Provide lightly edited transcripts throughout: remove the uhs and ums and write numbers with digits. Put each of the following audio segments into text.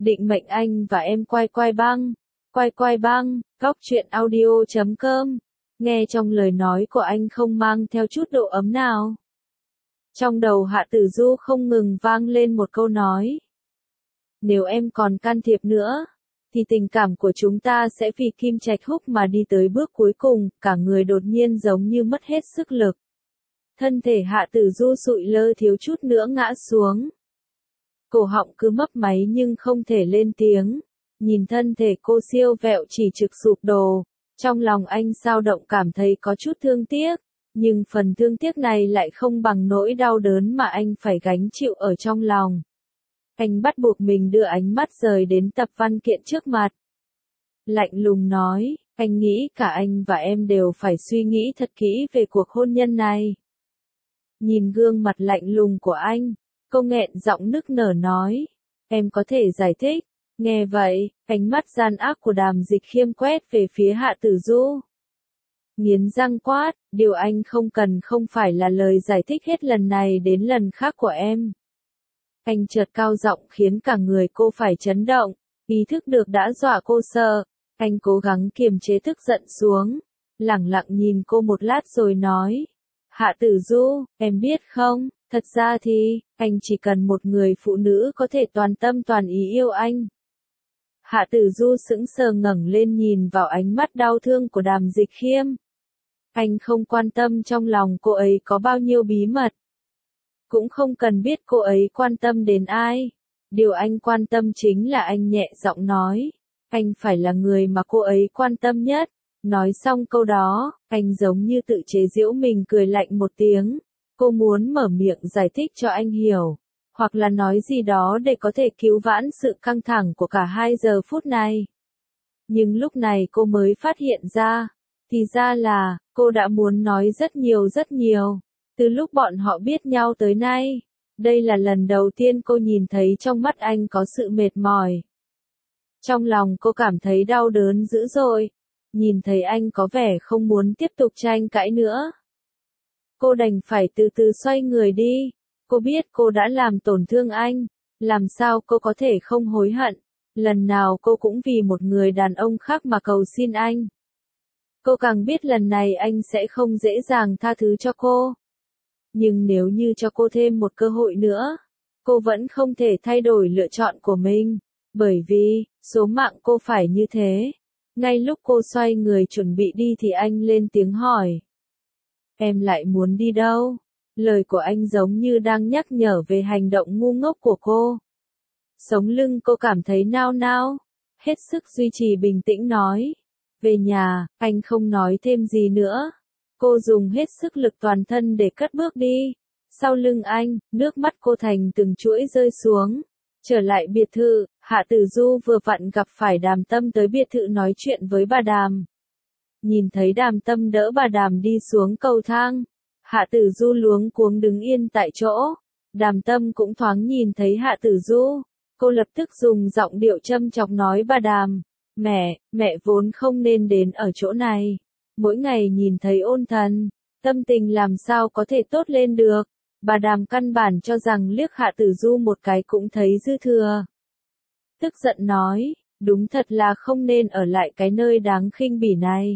định mệnh anh và em quay quay băng. Quay quay băng, góc truyện audio.com. Nghe trong lời nói của anh không mang theo chút độ ấm nào. Trong đầu Hạ Tử Du không ngừng vang lên một câu nói. Nếu em còn can thiệp nữa, thì tình cảm của chúng ta sẽ vì Kim Trạch Húc mà đi tới bước cuối cùng, cả người đột nhiên giống như mất hết sức lực. Thân thể Hạ Tử Du sụi lơ thiếu chút nữa ngã xuống. Cổ họng cứ mấp máy nhưng không thể lên tiếng. Nhìn thân thể cô siêu vẹo chỉ trực sụp đổ, trong lòng anh dao động cảm thấy có chút thương tiếc, nhưng phần thương tiếc này lại không bằng nỗi đau đớn mà anh phải gánh chịu ở trong lòng. Anh bắt buộc mình đưa ánh mắt rời đến tập văn kiện trước mặt. Lạnh lùng nói, anh nghĩ cả anh và em đều phải suy nghĩ thật kỹ về cuộc hôn nhân này. Nhìn gương mặt lạnh lùng của anh, cô nghẹn giọng nức nở nói, em có thể giải thích. Nghe vậy, ánh mắt gian ác của Đàm Dịch Khiêm quét về phía Hạ Tử Du. Nghiến răng quát, điều anh không cần không phải là lời giải thích hết lần này đến lần khác của em. Anh chợt cao giọng khiến cả người cô phải chấn động, ý thức được đã dọa cô sợ. Anh cố gắng kiềm chế tức giận xuống, lẳng lặng nhìn cô một lát rồi nói. Hạ Tử Du, em biết không, thật ra thì, anh chỉ cần một người phụ nữ có thể toàn tâm toàn ý yêu anh. Hạ Tử Du sững sờ ngẩng lên nhìn vào ánh mắt đau thương của Đàm Dịch Khiêm. Anh không quan tâm trong lòng cô ấy có bao nhiêu bí mật. Cũng không cần biết cô ấy quan tâm đến ai. Điều anh quan tâm chính là anh nhẹ giọng nói. Anh phải là người mà cô ấy quan tâm nhất. Nói xong câu đó, anh giống như tự chế giễu mình cười lạnh một tiếng. Cô muốn mở miệng giải thích cho anh hiểu. Hoặc là nói gì đó để có thể cứu vãn sự căng thẳng của cả 2 giờ phút này. Nhưng lúc này cô mới phát hiện ra, thì ra là, cô đã muốn nói rất nhiều, từ lúc bọn họ biết nhau tới nay. Đây là lần đầu tiên cô nhìn thấy trong mắt anh có sự mệt mỏi. Trong lòng cô cảm thấy đau đớn dữ dội, nhìn thấy anh có vẻ không muốn tiếp tục tranh cãi nữa. Cô đành phải từ từ xoay người đi. Cô biết cô đã làm tổn thương anh, làm sao cô có thể không hối hận, lần nào cô cũng vì một người đàn ông khác mà cầu xin anh. Cô càng biết lần này anh sẽ không dễ dàng tha thứ cho cô. Nhưng nếu như cho cô thêm một cơ hội nữa, cô vẫn không thể thay đổi lựa chọn của mình, bởi vì, số mạng cô phải như thế. Ngay lúc cô xoay người chuẩn bị đi thì anh lên tiếng hỏi. Em lại muốn đi đâu? Lời của anh giống như đang nhắc nhở về hành động ngu ngốc của cô. Sống lưng cô cảm thấy nao nao, hết sức duy trì bình tĩnh nói. Về nhà, anh không nói thêm gì nữa. Cô dùng hết sức lực toàn thân để cất bước đi. Sau lưng anh, nước mắt cô thành từng chuỗi rơi xuống. Trở lại biệt thự, Hạ Tử Du vừa vặn gặp phải Đàm Tâm tới biệt thự nói chuyện với bà Đàm. Nhìn thấy Đàm Tâm đỡ bà Đàm đi xuống cầu thang. Hạ Tử Du luống cuống đứng yên tại chỗ. Đàm Tâm cũng thoáng nhìn thấy Hạ Tử Du. Cô lập tức dùng giọng điệu châm chọc nói bà Đàm. Mẹ vốn không nên đến ở chỗ này. Mỗi ngày nhìn thấy ôn thần, tâm tình làm sao có thể tốt lên được. Bà Đàm căn bản cho rằng liếc Hạ Tử Du một cái cũng thấy dư thừa. Tức giận nói, đúng thật là không nên ở lại cái nơi đáng khinh bỉ này.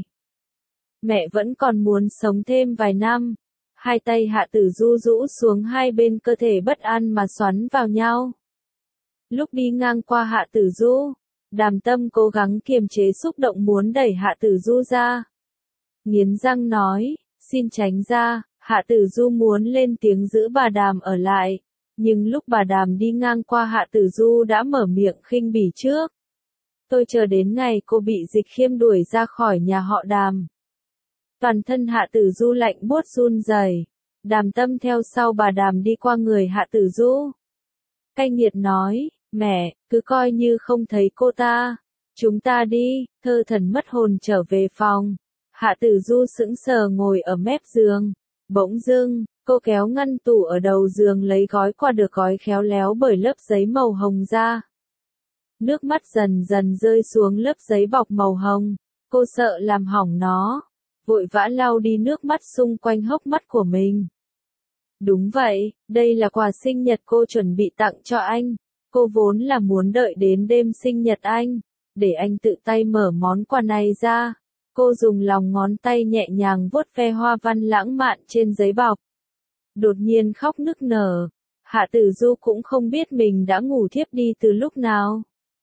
Mẹ vẫn còn muốn sống thêm vài năm. Hai tay Hạ Tử Du rũ xuống hai bên cơ thể bất an mà xoắn vào nhau. Lúc đi ngang qua Hạ Tử Du, Đàm Tâm cố gắng kiềm chế xúc động muốn đẩy Hạ Tử Du ra. Nghiến răng nói, xin tránh ra. Hạ Tử Du muốn lên tiếng giữ bà Đàm ở lại, nhưng lúc bà Đàm đi ngang qua Hạ Tử Du đã mở miệng khinh bỉ trước. Tôi chờ đến ngày cô bị Dịch Khiêm đuổi ra khỏi nhà họ Đàm. Toàn thân Hạ Tử Du lạnh buốt run rẩy. Đàm Tâm theo sau bà Đàm đi qua người Hạ Tử Du. Cay nghiệt nói, mẹ, cứ coi như không thấy cô ta. Chúng ta đi. Thơ thần mất hồn trở về phòng. Hạ Tử Du sững sờ ngồi ở mép giường. Bỗng dưng, cô kéo ngăn tủ ở đầu giường lấy gói quà được gói khéo léo bởi lớp giấy màu hồng ra. Nước mắt dần dần rơi xuống lớp giấy bọc màu hồng. Cô sợ làm hỏng nó. Vội vã lau đi nước mắt xung quanh hốc mắt của mình. Đúng vậy, đây là quà sinh nhật cô chuẩn bị tặng cho anh. Cô vốn là muốn đợi đến đêm sinh nhật anh, để anh tự tay mở món quà này ra. Cô dùng lòng ngón tay nhẹ nhàng vuốt ve hoa văn lãng mạn trên giấy bọc. Đột nhiên khóc nức nở. Hạ Tử Du cũng không biết mình đã ngủ thiếp đi từ lúc nào.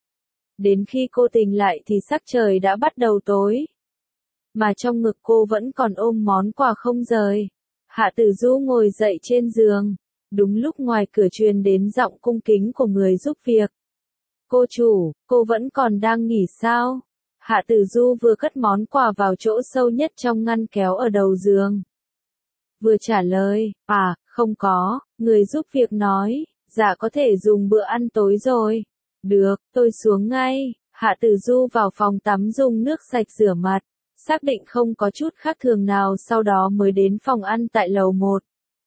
Đến khi cô tỉnh lại thì sắc trời đã bắt đầu tối. Mà trong ngực cô vẫn còn ôm món quà không rời. Hạ Tử Du ngồi dậy trên giường. Đúng lúc ngoài cửa truyền đến giọng cung kính của người giúp việc. Cô chủ, cô vẫn còn đang nghỉ sao? Hạ Tử Du vừa cất món quà vào chỗ sâu nhất trong ngăn kéo ở đầu giường. Vừa trả lời, không có, người giúp việc nói, dạ có thể dùng bữa ăn tối rồi. Được, tôi xuống ngay. Hạ Tử Du vào phòng tắm dùng nước sạch rửa mặt, xác định không có chút khác thường nào sau đó mới đến phòng ăn tại lầu 1.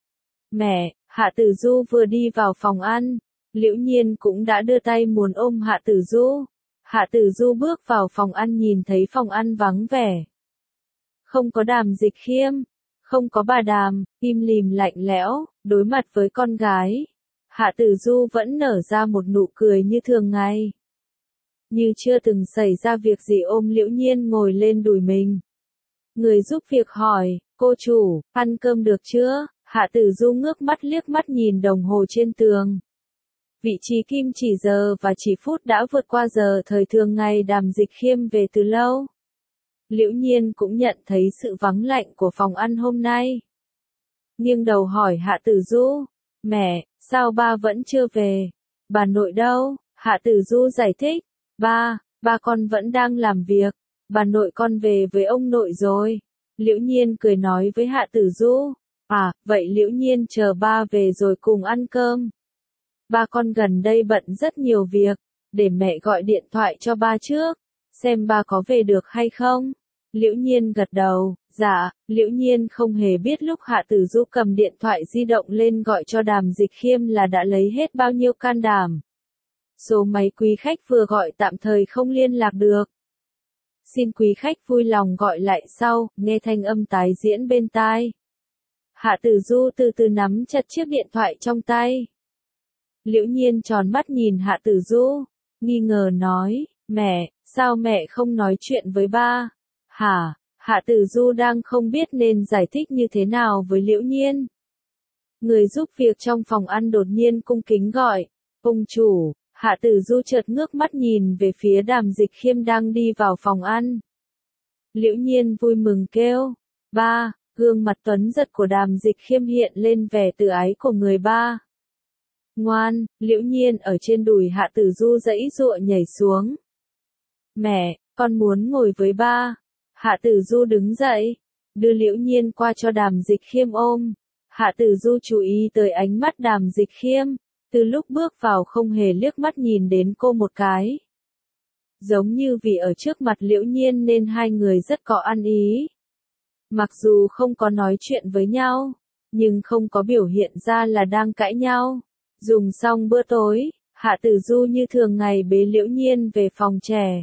Mẹ, Hạ Tử Du vừa đi vào phòng ăn, Liễu Nhiên cũng đã đưa tay muốn ôm Hạ Tử Du. Hạ Tử Du bước vào phòng ăn nhìn thấy phòng ăn vắng vẻ. Không có Đàm Dịch Khiêm, không có bà Đàm, im lìm lạnh lẽo, đối mặt với con gái. Hạ Tử Du vẫn nở ra một nụ cười như thường ngày. Như chưa từng xảy ra việc gì ôm Liễu Nhiên ngồi lên đùi mình. Người giúp việc hỏi, cô chủ, ăn cơm được chưa? Hạ Tử Du ngước mắt liếc mắt nhìn đồng hồ trên tường. Vị trí kim chỉ giờ và chỉ phút đã vượt qua giờ thời thường ngày Đàm Dịch Khiêm về từ lâu. Liễu Nhiên cũng nhận thấy sự vắng lạnh của phòng ăn hôm nay. Nghiêng đầu hỏi Hạ Tử Du, mẹ, sao ba vẫn chưa về? Bà nội đâu? Hạ Tử Du giải thích, ba con vẫn đang làm việc, bà nội con về với ông nội rồi. Liễu Nhiên cười nói với Hạ Tử Du, vậy Liễu Nhiên chờ ba về rồi cùng ăn cơm. Ba con gần đây bận rất nhiều việc, để mẹ gọi điện thoại cho ba trước, xem ba có về được hay không. Liễu Nhiên gật đầu, dạ. Liễu Nhiên không hề biết lúc Hạ Tử Du cầm điện thoại di động lên gọi cho Đàm Dịch Khiêm là đã lấy hết bao nhiêu can đảm. Số máy quý khách vừa gọi tạm thời không liên lạc được. Xin quý khách vui lòng gọi lại sau, nghe thanh âm tái diễn bên tai. Hạ Tử Du từ từ nắm chặt chiếc điện thoại trong tay. Liễu Nhiên tròn mắt nhìn Hạ Tử Du, nghi ngờ nói, mẹ, sao mẹ không nói chuyện với ba? Hả? Hạ Tử Du đang không biết nên giải thích như thế nào với Liễu Nhiên. Người giúp việc trong phòng ăn đột nhiên cung kính gọi, ông chủ. Hạ Tử Du chợt ngước mắt nhìn về phía Đàm Dịch Khiêm đang đi vào phòng ăn. Liễu Nhiên vui mừng kêu, ba. Gương mặt tuấn giật của Đàm Dịch Khiêm hiện lên vẻ tự ái của người ba. Ngoan, Liễu Nhiên ở trên đùi Hạ Tử Du giãy giụa nhảy xuống. Mẹ, con muốn ngồi với ba. Hạ Tử Du đứng dậy, đưa Liễu Nhiên qua cho Đàm Dịch Khiêm ôm. Hạ Tử Du chú ý tới ánh mắt Đàm Dịch Khiêm, từ lúc bước vào không hề liếc mắt nhìn đến cô một cái. Giống như vì ở trước mặt Liễu Nhiên nên hai người rất có ăn ý. Mặc dù không có nói chuyện với nhau, nhưng không có biểu hiện ra là đang cãi nhau. Dùng xong bữa tối, Hạ Tử Du như thường ngày bế Liễu Nhiên về phòng trẻ.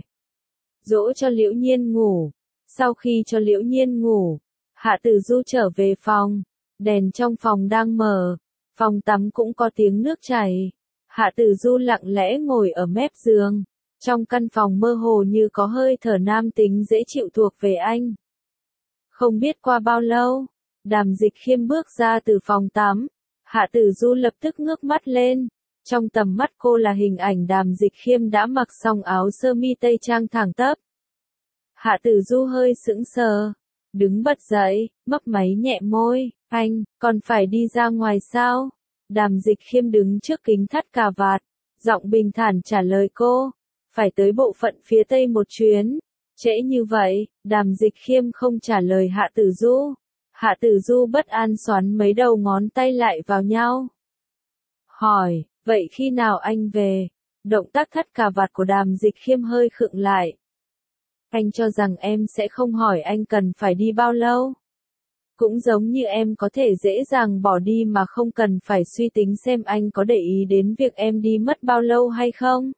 Dỗ cho Liễu Nhiên ngủ. Sau khi cho Liễu Nhiên ngủ, Hạ Tử Du trở về phòng. Đèn trong phòng đang mở. Phòng tắm cũng có tiếng nước chảy. Hạ Tử Du lặng lẽ ngồi ở mép giường. Trong căn phòng mơ hồ như có hơi thở nam tính dễ chịu thuộc về anh. Không biết qua bao lâu, Đàm Dịch Khiêm bước ra từ phòng tắm. Hạ Tử Du lập tức ngước mắt lên. Trong tầm mắt cô là hình ảnh Đàm Dịch Khiêm đã mặc xong áo sơ mi tây trang thẳng tắp. Hạ Tử Du hơi sững sờ, đứng bật dậy, mấp máy nhẹ môi, anh, còn phải đi ra ngoài sao? Đàm Dịch Khiêm đứng trước kính thắt cà vạt, giọng bình thản trả lời cô, phải tới bộ phận phía tây một chuyến. Trễ như vậy, Đàm Dịch Khiêm không trả lời Hạ Tử Du. Hạ Tử Du bất an xoắn mấy đầu ngón tay lại vào nhau. Hỏi, vậy khi nào anh về? Động tác thắt cà vạt của Đàm Dịch Khiêm hơi khựng lại. Anh cho rằng em sẽ không hỏi anh cần phải đi bao lâu. Cũng giống như em có thể dễ dàng bỏ đi mà không cần phải suy tính xem anh có để ý đến việc em đi mất bao lâu hay không.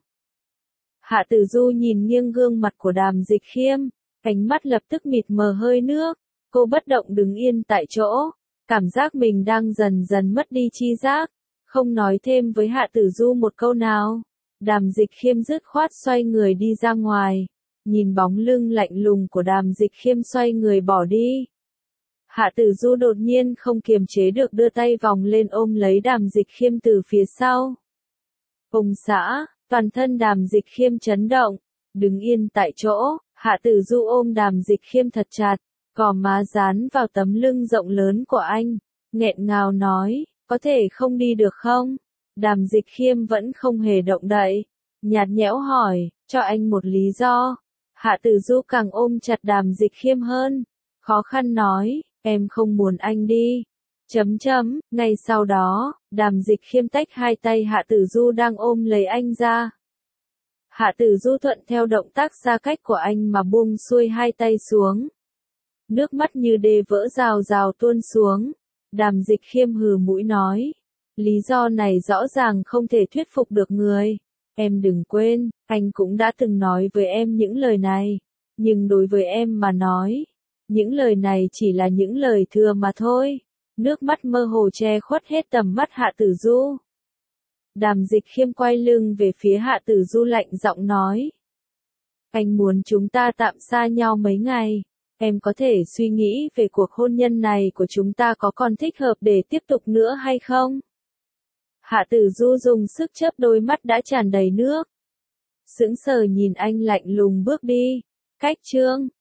Hạ Tử Du nhìn nghiêng gương mặt của Đàm Dịch Khiêm, ánh mắt lập tức mịt mờ hơi nước. Cô bất động đứng yên tại chỗ, cảm giác mình đang dần dần mất đi tri giác, không nói thêm với Hạ Tử Du một câu nào. Đàm Dịch Khiêm dứt khoát xoay người đi ra ngoài, nhìn bóng lưng lạnh lùng của Đàm Dịch Khiêm xoay người bỏ đi. Hạ Tử Du đột nhiên không kiềm chế được đưa tay vòng lên ôm lấy Đàm Dịch Khiêm từ phía sau. Ông xã, toàn thân Đàm Dịch Khiêm chấn động, đứng yên tại chỗ, Hạ Tử Du ôm Đàm Dịch Khiêm thật chặt, gò má dán vào tấm lưng rộng lớn của anh, nghẹn ngào nói, có thể không đi được không? Đàm Dịch Khiêm vẫn không hề động đậy, nhạt nhẽo hỏi, cho anh một lý do. Hạ Tử Du càng ôm chặt Đàm Dịch Khiêm hơn, khó khăn nói, em không muốn anh đi. Ngay sau đó, Đàm Dịch Khiêm tách hai tay Hạ Tử Du đang ôm lấy anh ra. Hạ Tử Du thuận theo động tác xa cách của anh mà buông xuôi hai tay xuống. Nước mắt như đê vỡ rào rào tuôn xuống. Đàm Dịch Khiêm hừ mũi nói, lý do này rõ ràng không thể thuyết phục được người. Em đừng quên, anh cũng đã từng nói với em những lời này. Nhưng đối với em mà nói, những lời này chỉ là những lời thừa mà thôi. Nước mắt mơ hồ che khuất hết tầm mắt Hạ Tử Du. Đàm Dịch Khiêm quay lưng về phía Hạ Tử Du lạnh giọng nói. Anh muốn chúng ta tạm xa nhau mấy ngày. Em có thể suy nghĩ về cuộc hôn nhân này của chúng ta có còn thích hợp để tiếp tục nữa hay không? Hạ Tử Du dùng sức chớp đôi mắt đã tràn đầy nước. Sững sờ nhìn anh lạnh lùng bước đi. Cách chương